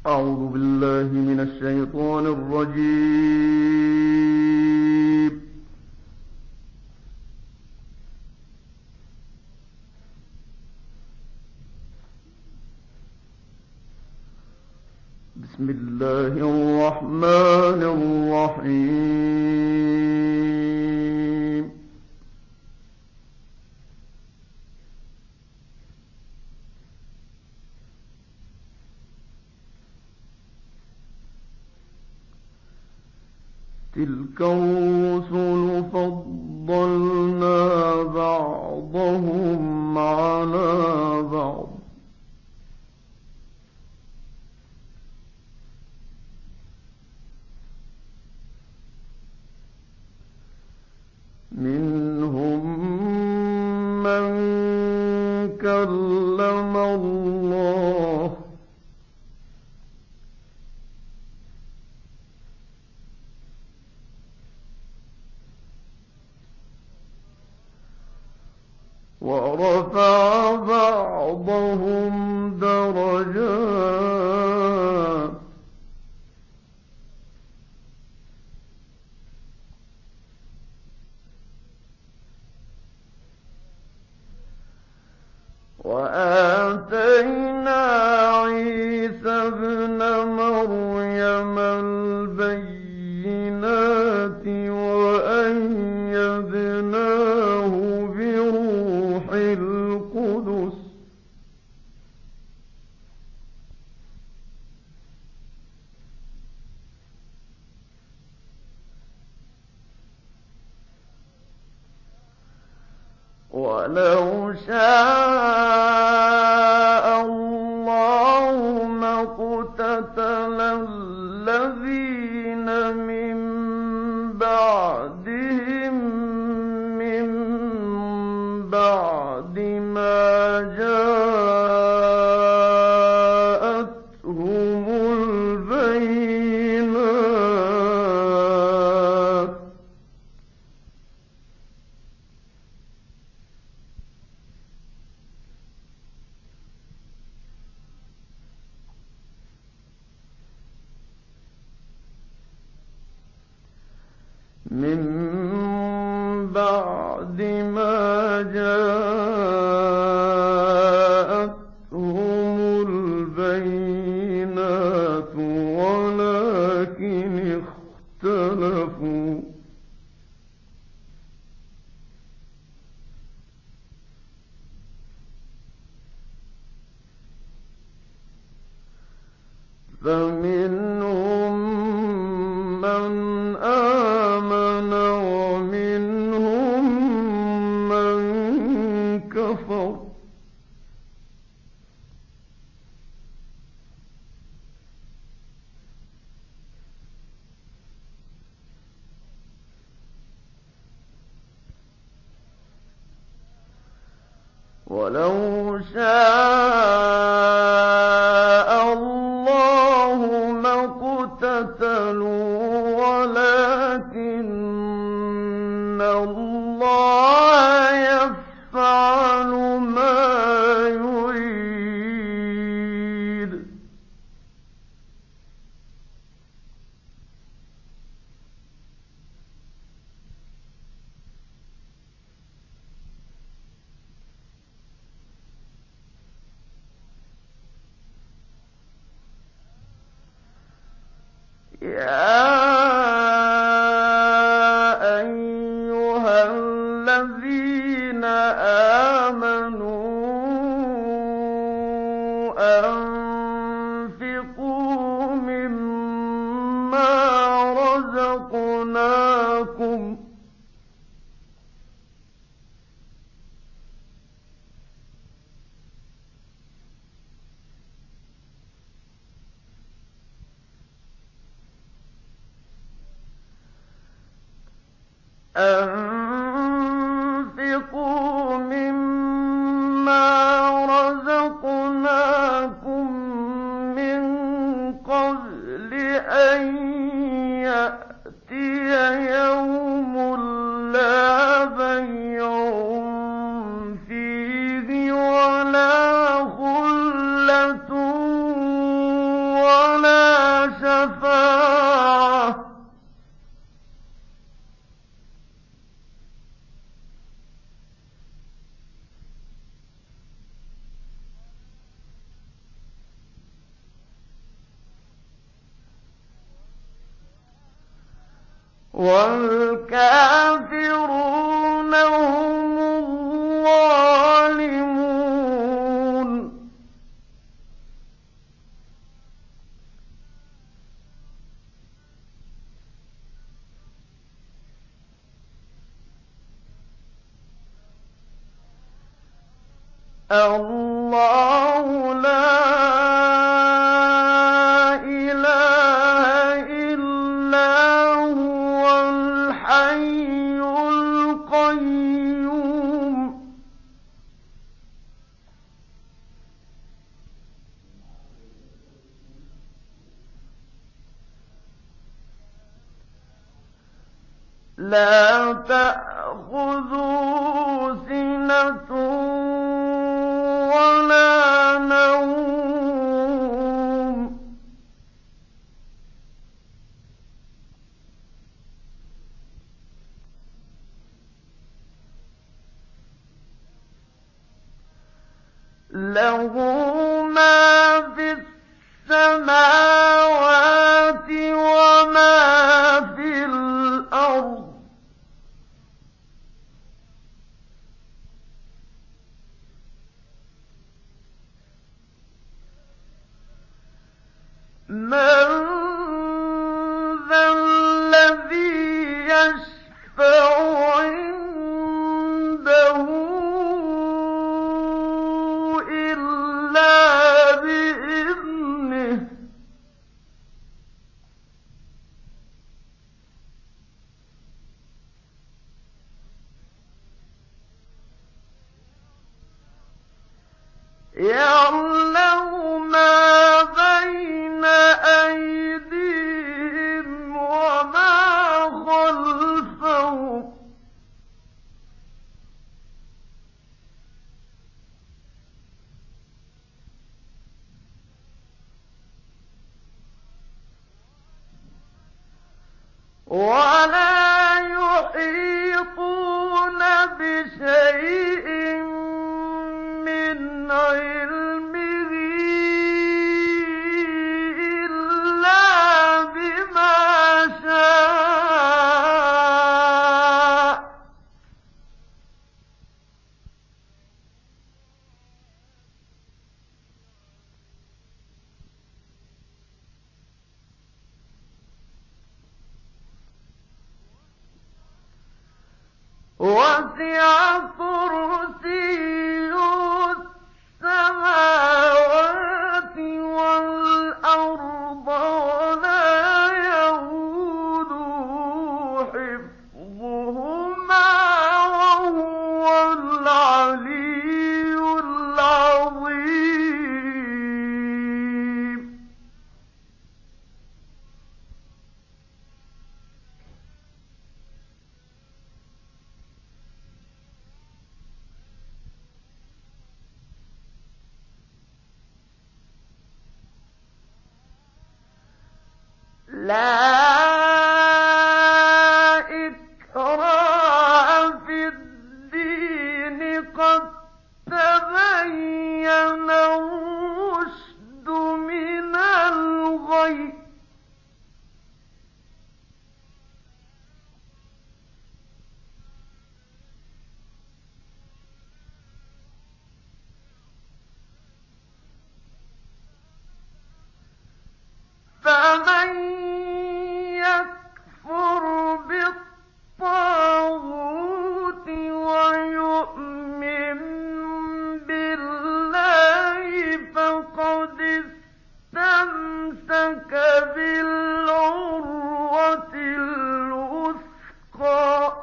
أعوذ بالله من الشيطان الرجيم. بسم الله الرحمن الرحيم. تلك الرسل فضلنا بعضهم على بعض منهم من كلم الله ورفع بعضهم درجات وآتينا عيسى ابن مريم البينات وأيدناه بروح القدس ولو شاء الله ما اقتتل الذين من بعدهم من بعد ما جاءتهم البينات من بعد ما جاءتهم البينات ولكن اختلفوا فمنهم من آمن ومنهم من كفر ولو شاء الله ما اقتتلوا ولكن الله يفعل ما يريد يا أيها الذين آمنوا أنفقوا مما رزقناكم أنفقوا مما رزقناكم من قبل أن يأتي يوم لا بيع فيه ولا خلة ولا والكافرون هم الظالمون. الله لا إله إلا هو الحي القيوم. لا تأخذه سنة ولا نوم. له ما في السماوات وما في الأرض. من ذا الذي يشفع عنده إلا بإذنه. يعلم ما بين أيديهم وما خلفهم. ولا يحيطون بشيء من علمه إلا بما شاء. وسع كرسيه السماوات والأرض ولا يئوده حفظهما وهو العلي العظيم. لا إكراه في الدين قد تبين الرشد من الغي. فمن يكفر بالطاغوت ويؤمن بالله فقد استمسك بالعروة الوثقى.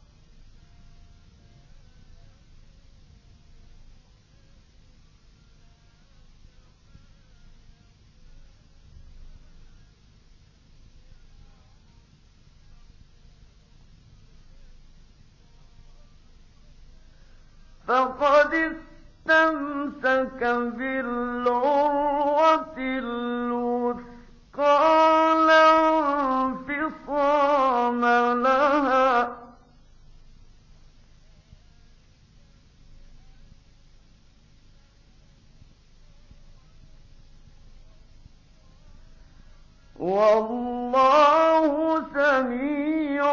فقد استمسك بالعروة الوثقى لا انفصام لها. والله سميع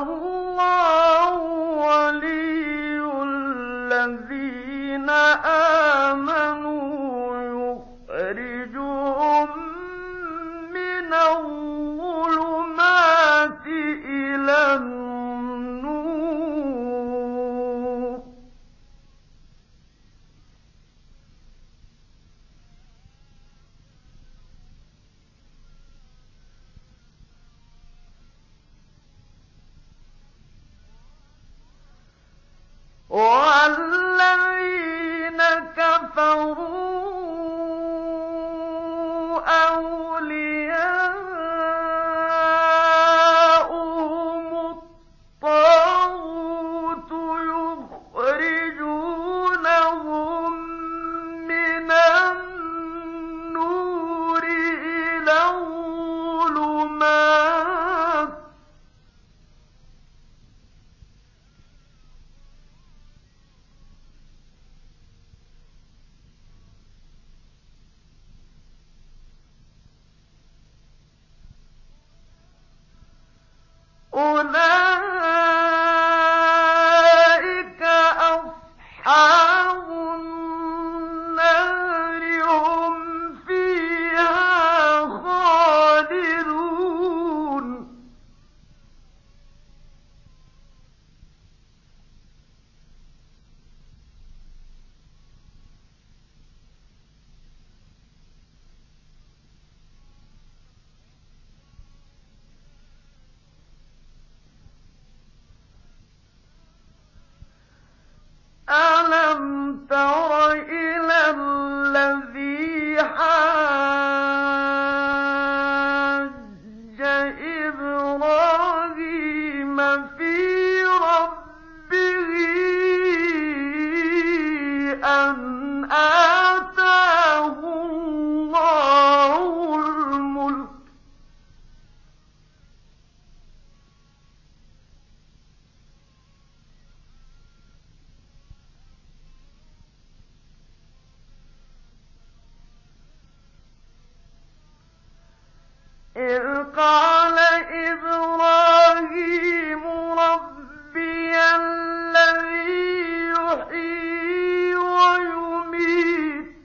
اللَّهُ وَلِيُّ الَّذِينَ آمَنُوا يُخْرِجُهُم مِّنَ الظُّلُمَاتِ إِلَى النُّورِ ۖ وَالَّذِينَ كَفَرُوا أَوْلِيَاؤُهُمُ الطَّاغُوتُ يُخْرِجُونَهُم مِّنَ النُّورِ إِلَى الظُّلُمَاتِ ۗ أُولَٰئِكَ أَصْحَابُ النَّارِ ۖ هُمْ فِيهَا خَالِدُونَ أَلَمْ تَرَ إِلَى الَّذِي حَاجَّ إِبْرَاهِيمَ فِي رَبِّهِ أَنْ آتَاهُ اللَّهُ الْمُلْكَ ۖ إِذْ قَالَ إِبْرَاهِيمُ رَبِّيَ الَّذِي يُحْيِي وَيُمِيتُ ۖ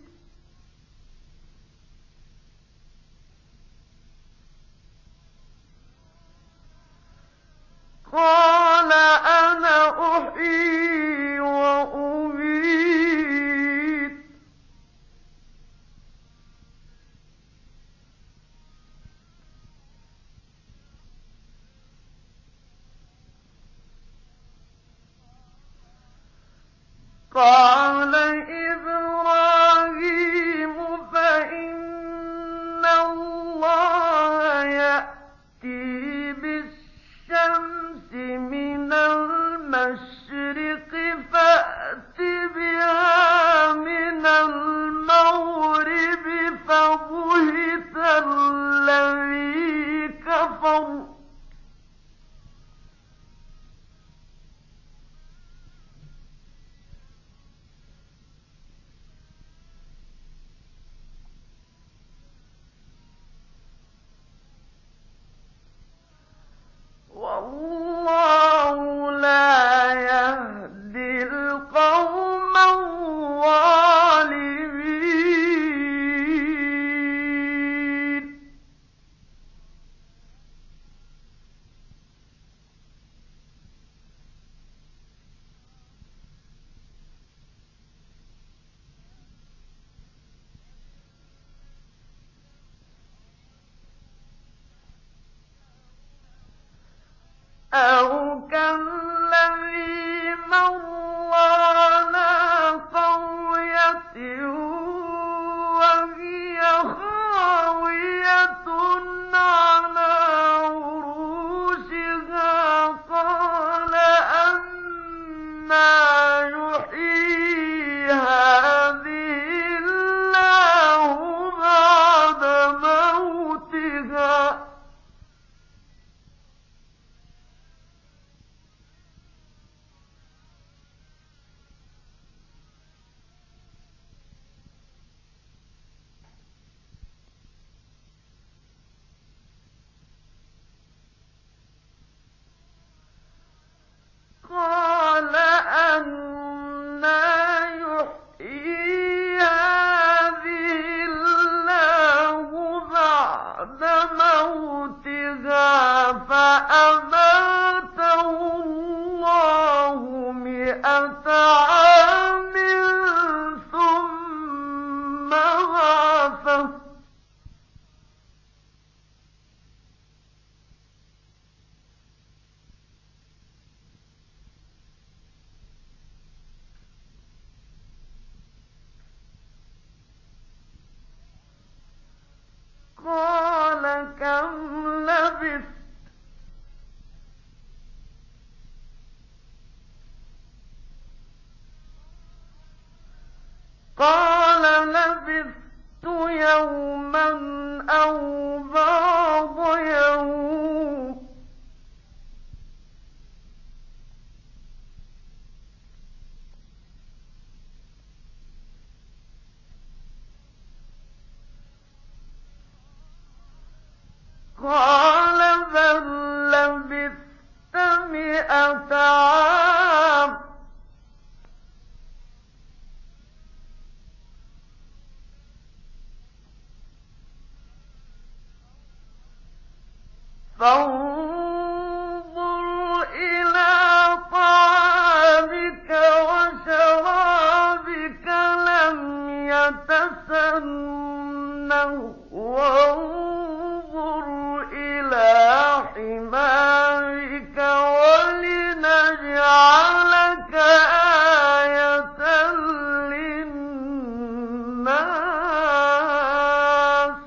قَالَ أَنَا أُحْيِي وَأُمِيتُ ۖ قَالَ إِبْرَاهِيمُ فَإِنَّ اللَّهَ يَأْتِي بِالشَّمْسِ مِنَ الْمَشْرِقِ فَأْتِ بِهَا مِنَ الْمَغْرِبِ فَبُهِتَ الَّذِي كَفَرَ قَالَ بَل لَّبِثْتَ 100 عَامٍ فانظُرْ إِلَىٰ طَعَامِكَ وَشَرَابِكَ لَمْ يَتَسَنَّهْ وَانظُرْ إِلَىٰ حِمَارِكَ وَلِنَجْعَلَكَ آيَةً لِّلنَّاسِ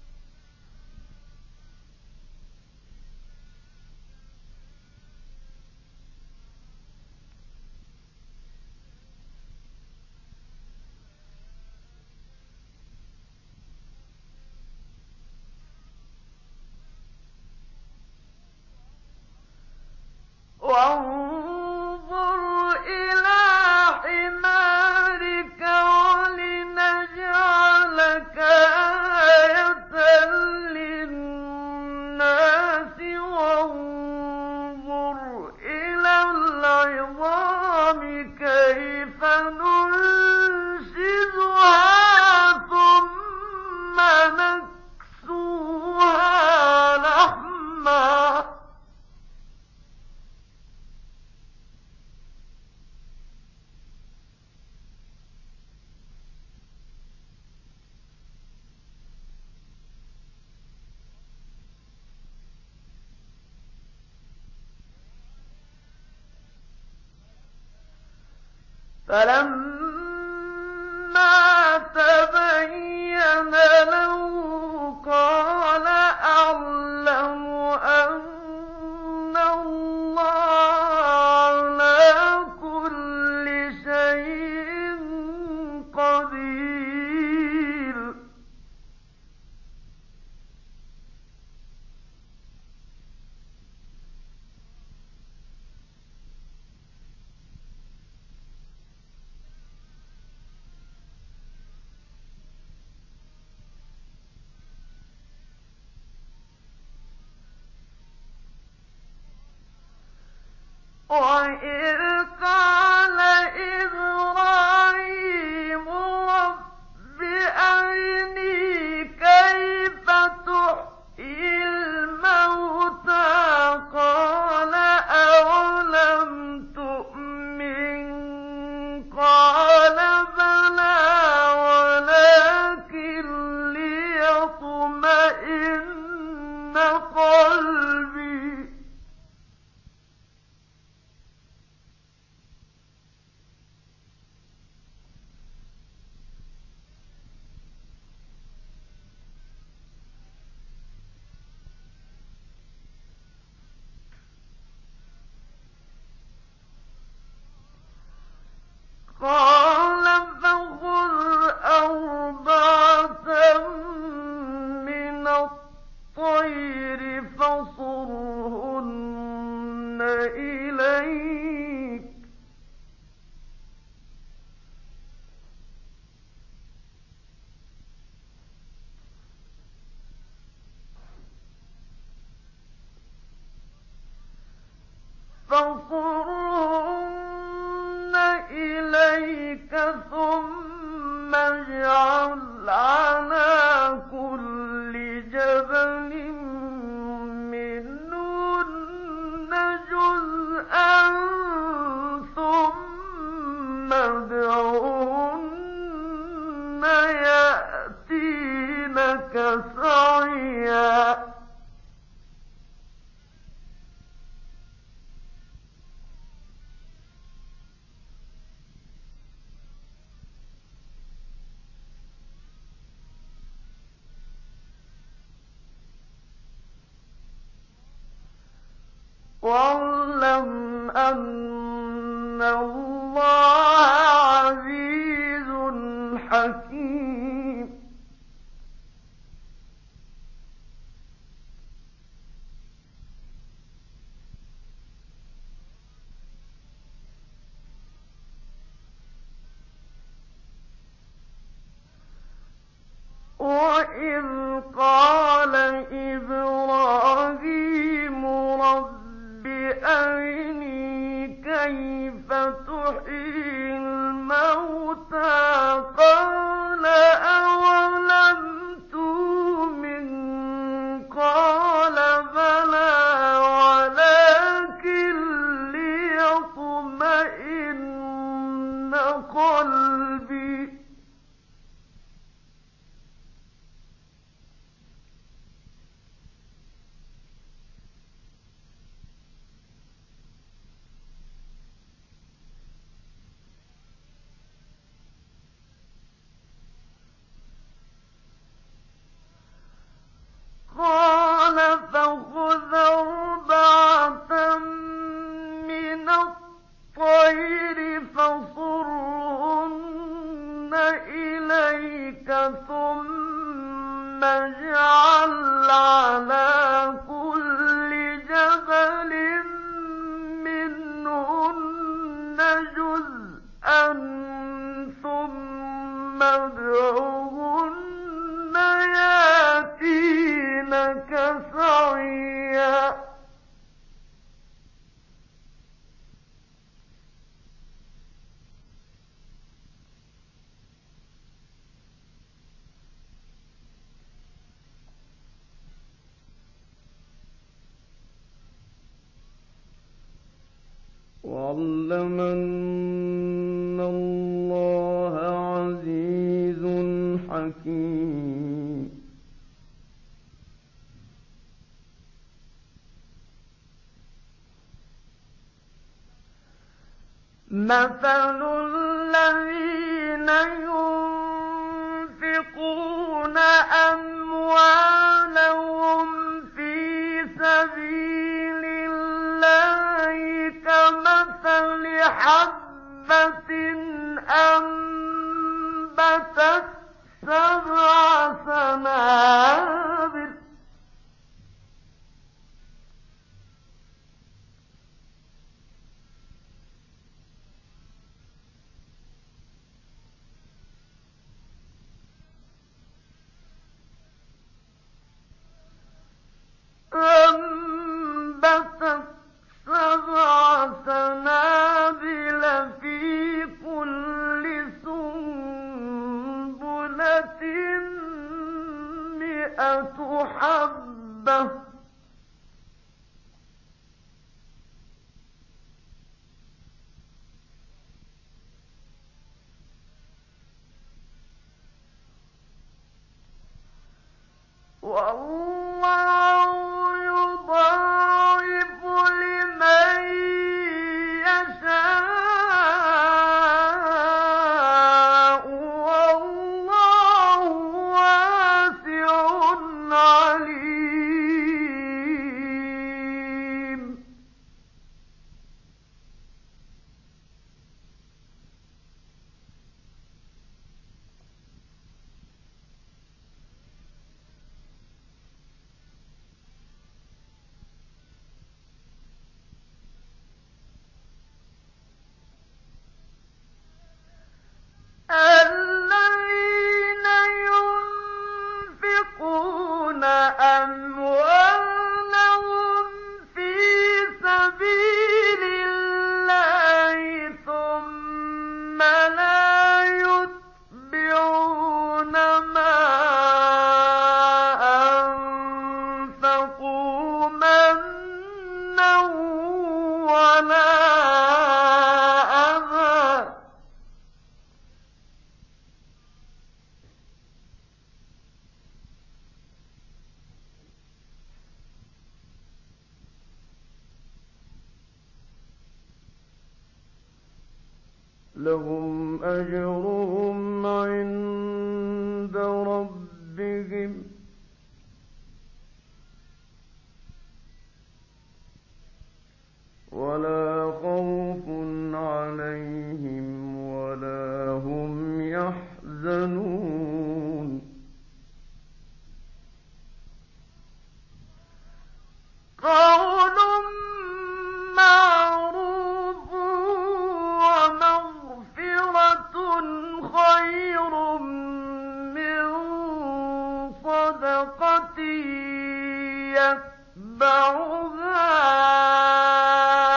وانظُرْ إِلَىٰ حِمَارِكَ وَلِنَجْعَلَكَ آيَةً لِّلنَّاسِ وانظُرْ إِلَى الْعِظَامِ كَيْفَ نُنشِزُهَا ثُمَّ نَكْسُوهَا لَحْمًا فَلَمَّا تَبَيَّنَ لَهُ قَالَ أَعْلَمُ أَنَّ اللَّهَ عَلَىٰ كُلِّ شَيْءٍ قَدِيرٌ وَإِذْ قَالَ إِبْرَاهِيمُ رَبِّ أَرِنِي كَيْفَ تُحْيِي الْمَوْتَىٰ قَالَ أَوَلَمْ تُؤْمِن قَالَ بَلَىٰ وَلَٰكِن لِّيَطْمَئِنَّ قَلْبِي قَالَ فَخُذْ أَرْبَعَةً مِّنَ الطَّيْرِ فَصُرْهُنَّ إِلَيْكَ ثُمَّ اجْعَلْ عَلَىٰ كُلِّ جَبَلٍ مِّنْهُنَّ جُزْءًا ثُمَّ ادْعُهُنَّ يَأْتِينَكَ سَعْيًا وَاعْلَمْ أَنَّ اللَّهَ عَزِيزٌ حَكِيمٌ وَإِذْ قَالَ إِبْرَاهِيمُ أرني كيف تحيي الموتى قال أولم تؤمن قال بلى ولكن ليطمئن قلبي قال فخذ أربعة من الطير فصرهن إليك ثم اجعل على كل جبل منهن جزءا ثم ادعهن ياتينك سعيا واعلم أن الله عزيز حكيم مثل الذين ينفقون أموالهم في سبيل الله كمثل حبة أنبتت 7 سنابل أنبتت 7 سنابل في كل سنبلة 100 حبة والله يضاعف لمن يشاء والله واسع عليم الذين ينفقون أموالهم في سبيل الله ثم لا يتبعون ما أنفقوا منا ولا أذى لهم أجرهم عند ربهم ولا خوف عليهم ولا هم يحزنون قول معروف ومغفرة خير من صدقة يتبعها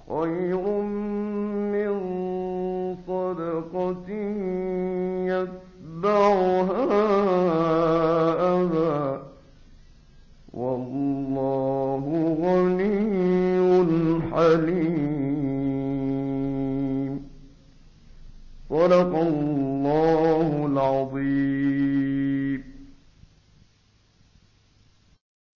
خير